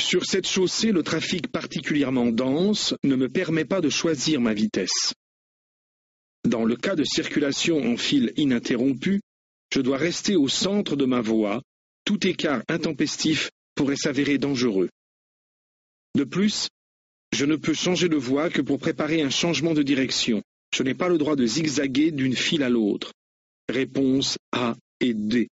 Sur cette chaussée, le trafic particulièrement dense ne me permet pas de choisir ma vitesse. Dans le cas de circulation en file ininterrompue, je dois rester au centre de ma voie. Tout écart intempestif pourrait s'avérer dangereux. De plus, je ne peux changer de voie que pour préparer un changement de direction. Je n'ai pas le droit de zigzaguer d'une file à l'autre. Réponse A et D.